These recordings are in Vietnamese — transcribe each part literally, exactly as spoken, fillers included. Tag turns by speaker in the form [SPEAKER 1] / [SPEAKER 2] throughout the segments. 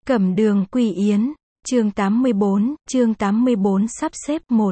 [SPEAKER 1] Cẩm đường Quỳ Yến, chương tám mươi bốn, chương tám mươi bốn sắp xếp một.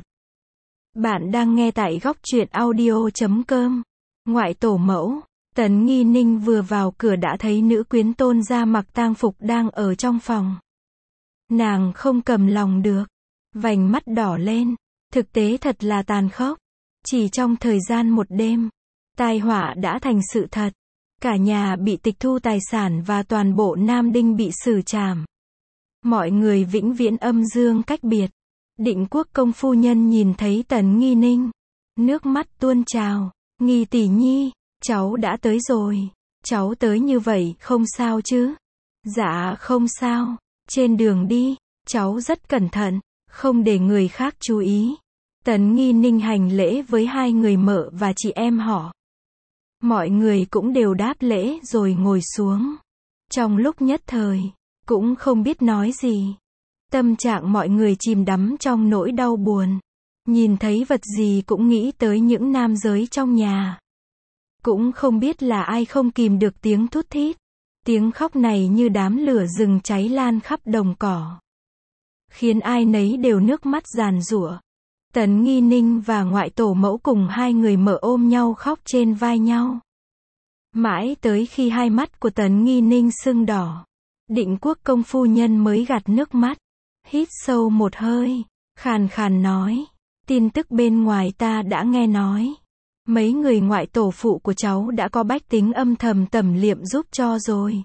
[SPEAKER 1] Bạn đang nghe tại góc truyện audio chấm com. Ngoại tổ mẫu, Tấn Nghi Ninh vừa vào cửa đã thấy nữ quyến Tôn gia mặc tang phục đang ở trong phòng. Nàng không cầm lòng được, vành mắt đỏ lên, thực tế thật là tàn khốc. Chỉ trong thời gian một đêm, tai họa đã thành sự thật. Cả nhà bị tịch thu tài sản và toàn bộ Nam Đinh bị xử trảm. Mọi người vĩnh viễn âm dương cách biệt. Định Quốc công phu nhân nhìn thấy Tấn Nghi Ninh, nước mắt tuôn trào. Nghi tỷ nhi, cháu đã tới rồi. Cháu tới như vậy không sao chứ? Dạ không sao. Trên đường đi, cháu rất cẩn thận, không để người khác chú ý. Tấn Nghi Ninh hành lễ với hai người mợ và chị em họ. Mọi người cũng đều đáp lễ rồi ngồi xuống. Trong lúc nhất thời, cũng không biết nói gì. Tâm trạng mọi người chìm đắm trong nỗi đau buồn. Nhìn thấy vật gì cũng nghĩ tới những nam giới trong nhà. Cũng không biết là ai không kìm được tiếng thút thít. Tiếng khóc này như đám lửa rừng cháy lan khắp đồng cỏ, khiến ai nấy đều nước mắt giàn giụa. Tấn Nghi Ninh và ngoại tổ mẫu cùng hai người mợ ôm nhau khóc trên vai nhau. Mãi tới khi hai mắt của Tấn Nghi Ninh sưng đỏ, Định Quốc công phu nhân mới gạt nước mắt, hít sâu một hơi, khàn khàn nói, tin tức bên ngoài ta đã nghe nói. Mấy người ngoại tổ phụ của cháu đã có bách tính âm thầm tẩm liệm giúp cho rồi.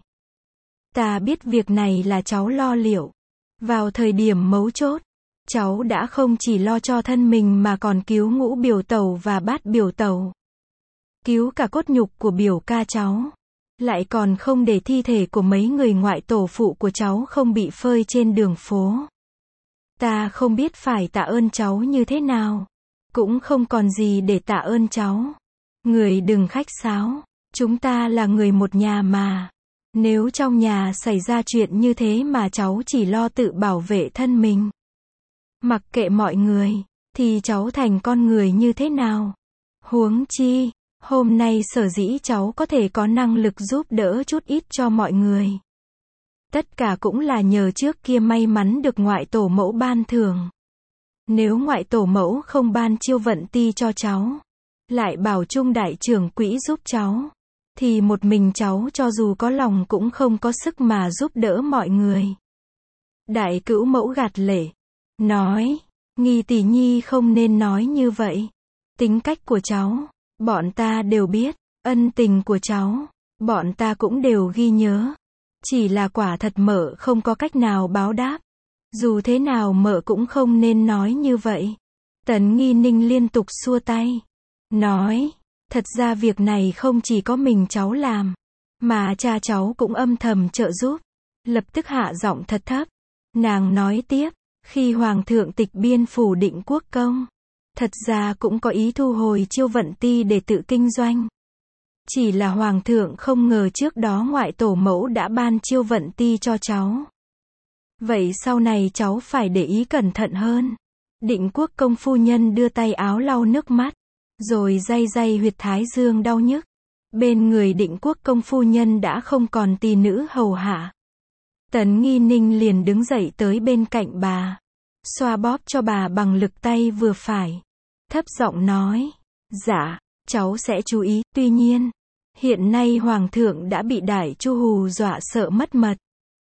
[SPEAKER 1] Ta biết việc này là cháu lo liệu. Vào thời điểm mấu chốt, cháu đã không chỉ lo cho thân mình mà còn cứu ngũ biểu tẩu và bát biểu tẩu. Cứu cả cốt nhục của biểu ca cháu. Lại còn không để thi thể của mấy người ngoại tổ phụ của cháu không bị phơi trên đường phố. Ta không biết phải tạ ơn cháu như thế nào. Cũng không còn gì để tạ ơn cháu. Người đừng khách sáo. Chúng ta là người một nhà mà. Nếu trong nhà xảy ra chuyện như thế mà cháu chỉ lo tự bảo vệ thân mình, mặc kệ mọi người, thì cháu thành con người như thế nào? Huống chi, hôm nay sở dĩ cháu có thể có năng lực giúp đỡ chút ít cho mọi người. Tất cả cũng là nhờ trước kia may mắn được ngoại tổ mẫu ban thưởng. Nếu ngoại tổ mẫu không ban chiêu vận ti cho cháu, lại bảo Trung đại trưởng quỹ giúp cháu, thì một mình cháu cho dù có lòng cũng không có sức mà giúp đỡ mọi người. Đại cữu mẫu gạt lệ, nói, Nghi tỷ nhi không nên nói như vậy. Tính cách của cháu, bọn ta đều biết, ân tình của cháu, bọn ta cũng đều ghi nhớ. Chỉ là quả thật mợ không có cách nào báo đáp. Dù thế nào mợ cũng không nên nói như vậy. Tấn Nghi Ninh liên tục xua tay, nói, thật ra việc này không chỉ có mình cháu làm, mà cha cháu cũng âm thầm trợ giúp. Lập tức hạ giọng thật thấp. Nàng nói tiếp, khi Hoàng thượng tịch biên phủ Định Quốc công, thật ra cũng có ý thu hồi chiêu vận ti để tự kinh doanh. Chỉ là Hoàng thượng không ngờ trước đó ngoại tổ mẫu đã ban chiêu vận ti cho cháu. Vậy sau này cháu phải để ý cẩn thận hơn. Định Quốc công phu nhân đưa tay áo lau nước mắt, rồi day day huyệt thái dương đau nhức. Bên người Định Quốc công phu nhân đã không còn tỳ nữ hầu hạ. Tấn Nghi Ninh liền đứng dậy tới bên cạnh bà, xoa bóp cho bà bằng lực tay vừa phải, thấp giọng nói, dạ, cháu sẽ chú ý. Tuy nhiên, hiện nay Hoàng thượng đã bị Đại Chu hù dọa sợ mất mật.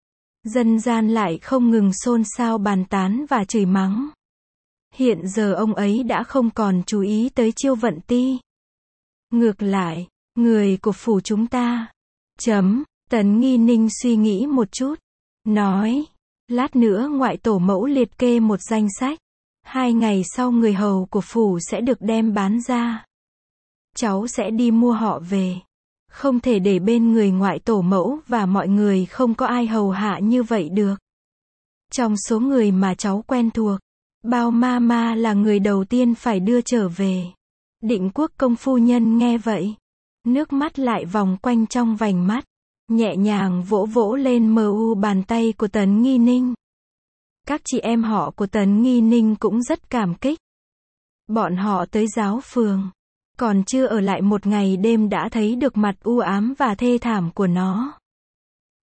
[SPEAKER 1] Dân gian lại không ngừng xôn xao bàn tán và chửi mắng. Hiện giờ ông ấy đã không còn chú ý tới chiêu vận ti. Ngược lại, người của phủ chúng ta. Chấm, Tấn Nghi Ninh suy nghĩ một chút, nói, lát nữa ngoại tổ mẫu liệt kê một danh sách. Hai ngày sau người hầu của phủ sẽ được đem bán ra. Cháu sẽ đi mua họ về. Không thể để bên người ngoại tổ mẫu và mọi người không có ai hầu hạ như vậy được. Trong số người mà cháu quen thuộc, Bao ma ma là người đầu tiên phải đưa trở về. Định Quốc công phu nhân nghe vậy, nước mắt lại vòng quanh trong vành mắt, nhẹ nhàng vỗ vỗ lên mờ u bàn tay của Tấn Nghi Ninh. Các chị em họ của Tấn Nghi Ninh cũng rất cảm kích. Bọn họ tới giáo phường, còn chưa ở lại một ngày đêm đã thấy được mặt u ám và thê thảm của nó.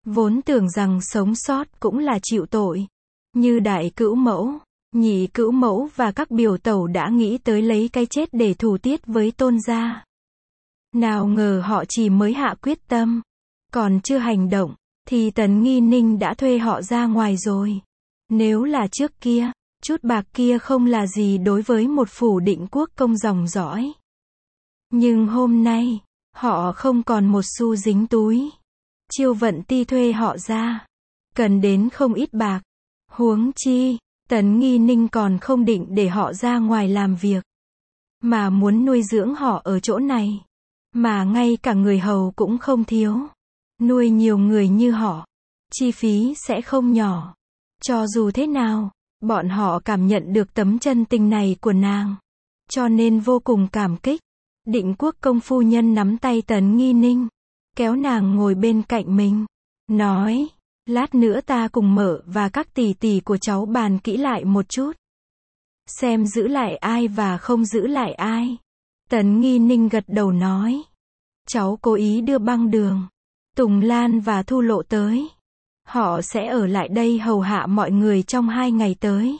[SPEAKER 1] Vốn tưởng rằng sống sót cũng là chịu tội. Như đại cữu mẫu, nhị cữu mẫu và các biểu tẩu đã nghĩ tới lấy cái chết để thủ tiết với Tôn gia. Nào ngờ họ chỉ mới hạ quyết tâm, còn chưa hành động, thì Tấn Nghi Ninh đã thuê họ ra ngoài rồi. Nếu là trước kia, chút bạc kia không là gì đối với một phủ định quốc công dòng dõi. Nhưng hôm nay, họ không còn một xu dính túi. Chiêu Vận Ti thuê họ ra, cần đến không ít bạc. Huống chi, Tấn Nghi Ninh còn không định để họ ra ngoài làm việc, mà muốn nuôi dưỡng họ ở chỗ này. Mà ngay cả người hầu cũng không thiếu. Nuôi nhiều người như họ, chi phí sẽ không nhỏ. Cho dù thế nào, bọn họ cảm nhận được tấm chân tình này của nàng, cho nên vô cùng cảm kích. Định quốc công phu nhân nắm tay Tấn Nghi Ninh, kéo nàng ngồi bên cạnh mình, nói, lát nữa ta cùng mợ và các tỷ tỷ của cháu bàn kỹ lại một chút. Xem giữ lại ai và không giữ lại ai. Tấn Nghi Ninh gật đầu nói, cháu cố ý đưa Băng Đường, Tùng Lan và Thu Lộ tới. Họ sẽ ở lại đây hầu hạ mọi người trong hai ngày tới.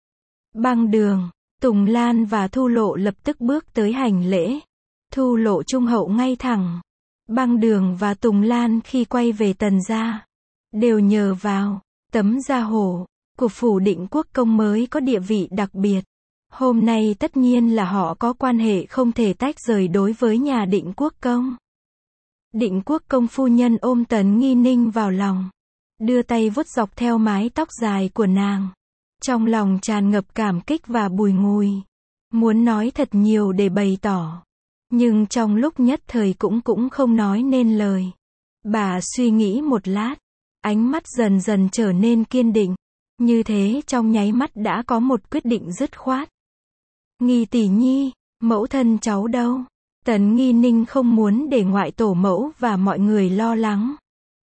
[SPEAKER 1] Băng Đường, Tùng Lan và Thu Lộ lập tức bước tới hành lễ. Thu Lộ trung hậu ngay thẳng. Băng Đường và Tùng Lan khi quay về Tần gia, đều nhờ vào tấm gia hổ của phủ định quốc công mới có địa vị đặc biệt. Hôm nay tất nhiên là họ có quan hệ không thể tách rời đối với nhà Định quốc công. Định quốc công phu nhân ôm Tấn Nghi Ninh vào lòng, đưa tay vuốt dọc theo mái tóc dài của nàng. Trong lòng tràn ngập cảm kích và bùi ngùi. Muốn nói thật nhiều để bày tỏ, nhưng trong lúc nhất thời cũng cũng không nói nên lời. Bà suy nghĩ một lát, ánh mắt dần dần trở nên kiên định. Như thế trong nháy mắt đã có một quyết định dứt khoát. Nghi tỷ nhi, mẫu thân cháu đâu? Tấn Nghi Ninh không muốn để ngoại tổ mẫu và mọi người lo lắng.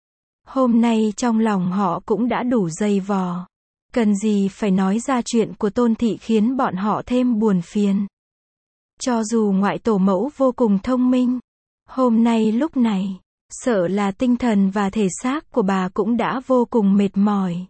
[SPEAKER 1] Hôm nay trong lòng họ cũng đã đủ dày vò. Cần gì phải nói ra chuyện của Tôn thị khiến bọn họ thêm buồn phiền. Cho dù ngoại tổ mẫu vô cùng thông minh, hôm nay lúc này, sợ là tinh thần và thể xác của bà cũng đã vô cùng mệt mỏi.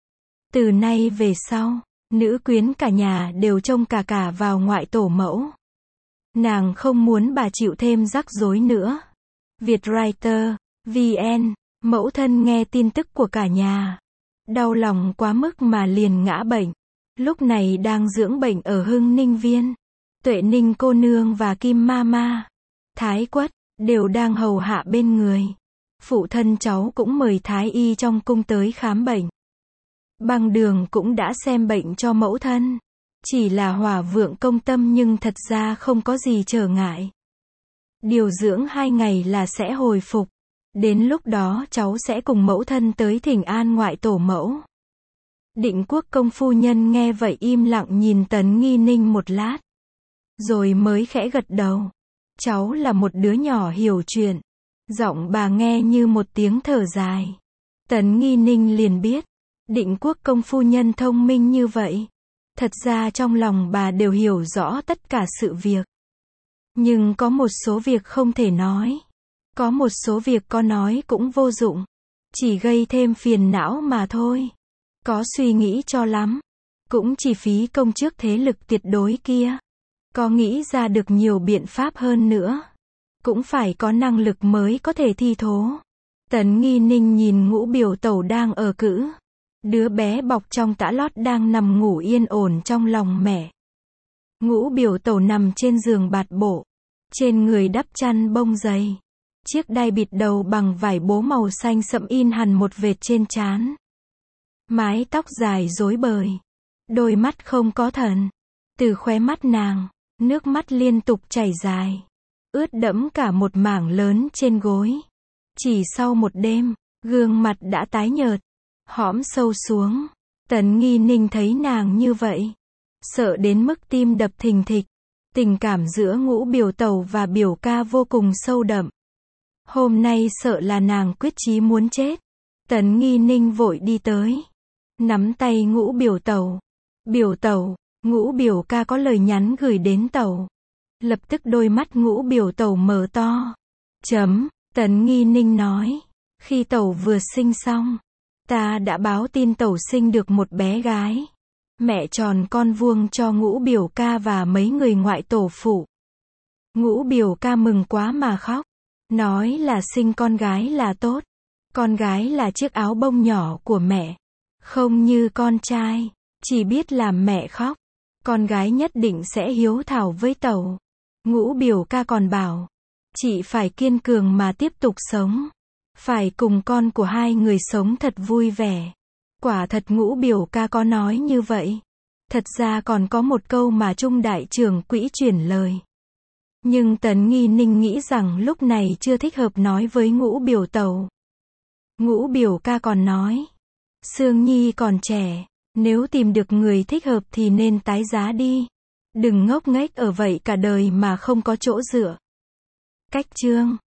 [SPEAKER 1] Từ nay về sau, nữ quyến cả nhà đều trông cả cả vào ngoại tổ mẫu. Nàng không muốn bà chịu thêm rắc rối nữa. Vietwriter, vê en, mẫu thân nghe tin tức của cả nhà, đau lòng quá mức mà liền ngã bệnh. Lúc này đang dưỡng bệnh ở Hưng Ninh Viên. Tuệ Ninh cô nương và Kim ma ma, Thái Quất, đều đang hầu hạ bên người. Phụ thân cháu cũng mời Thái y trong cung tới khám bệnh. Băng Đường cũng đã xem bệnh cho mẫu thân. Chỉ là hỏa vượng công tâm nhưng thật ra không có gì trở ngại. Điều dưỡng hai ngày là sẽ hồi phục. Đến lúc đó cháu sẽ cùng mẫu thân tới thỉnh an ngoại tổ mẫu. Định quốc công phu nhân nghe vậy im lặng nhìn Tấn Nghi Ninh một lát, rồi mới khẽ gật đầu. Cháu là một đứa nhỏ hiểu chuyện. Giọng bà nghe như một tiếng thở dài. Tấn Nghi Ninh liền biết, Định quốc công phu nhân thông minh như vậy. Thật ra trong lòng bà đều hiểu rõ tất cả sự việc. Nhưng có một số việc không thể nói. Có một số việc có nói cũng vô dụng. Chỉ gây thêm phiền não mà thôi. Có suy nghĩ cho lắm, cũng chỉ phí công trước thế lực tuyệt đối kia. Có nghĩ ra được nhiều biện pháp hơn nữa, cũng phải có năng lực mới có thể thi thố. Tấn Nghi Ninh nhìn Ngũ biểu tẩu đang ở cữ. Đứa bé bọc trong tã lót đang nằm ngủ yên ổn trong lòng mẹ. Ngũ biểu tẩu nằm trên giường bạt bộ, trên người đắp chăn bông dày. Chiếc đai bịt đầu bằng vải bố màu xanh sẫm in hằn một vệt trên trán. Mái tóc dài rối bời, đôi mắt không có thần. Từ khóe mắt nàng, nước mắt liên tục chảy dài, ướt đẫm cả một mảng lớn trên gối. Chỉ sau một đêm, gương mặt đã tái nhợt, hõm sâu xuống. Tấn Nghi Ninh thấy nàng như vậy, sợ đến mức tim đập thình thịch. Tình cảm giữa Ngũ biểu tẩu và biểu ca vô cùng sâu đậm. Hôm nay sợ là nàng quyết chí muốn chết. Tấn Nghi Ninh vội đi tới, nắm tay Ngũ biểu tẩu. Biểu tẩu, Ngũ biểu ca có lời nhắn gửi đến tẩu. Lập tức đôi mắt Ngũ biểu tẩu mở to. Chấm, Tấn Nghi Ninh nói. Khi tẩu vừa sinh xong, ta đã báo tin tẩu sinh được một bé gái. Mẹ tròn con vuông cho Ngũ biểu ca và mấy người ngoại tổ phụ. Ngũ biểu ca mừng quá mà khóc. Nói là sinh con gái là tốt. Con gái là chiếc áo bông nhỏ của mẹ. Không như con trai, chỉ biết làm mẹ khóc. Con gái nhất định sẽ hiếu thảo với tẩu. Ngũ biểu ca còn bảo, chị phải kiên cường mà tiếp tục sống. Phải cùng con của hai người sống thật vui vẻ. Quả thật Ngũ biểu ca có nói như vậy. Thật ra còn có một câu mà Trung đại trưởng quỹ chuyển lời. Nhưng Tấn Nghi Ninh nghĩ rằng lúc này chưa thích hợp nói với Ngũ biểu tẩu. Ngũ biểu ca còn nói, Sương Nhi còn trẻ, nếu tìm được người thích hợp thì nên tái giá đi. Đừng ngốc nghếch ở vậy cả đời mà không có chỗ dựa. Cách chương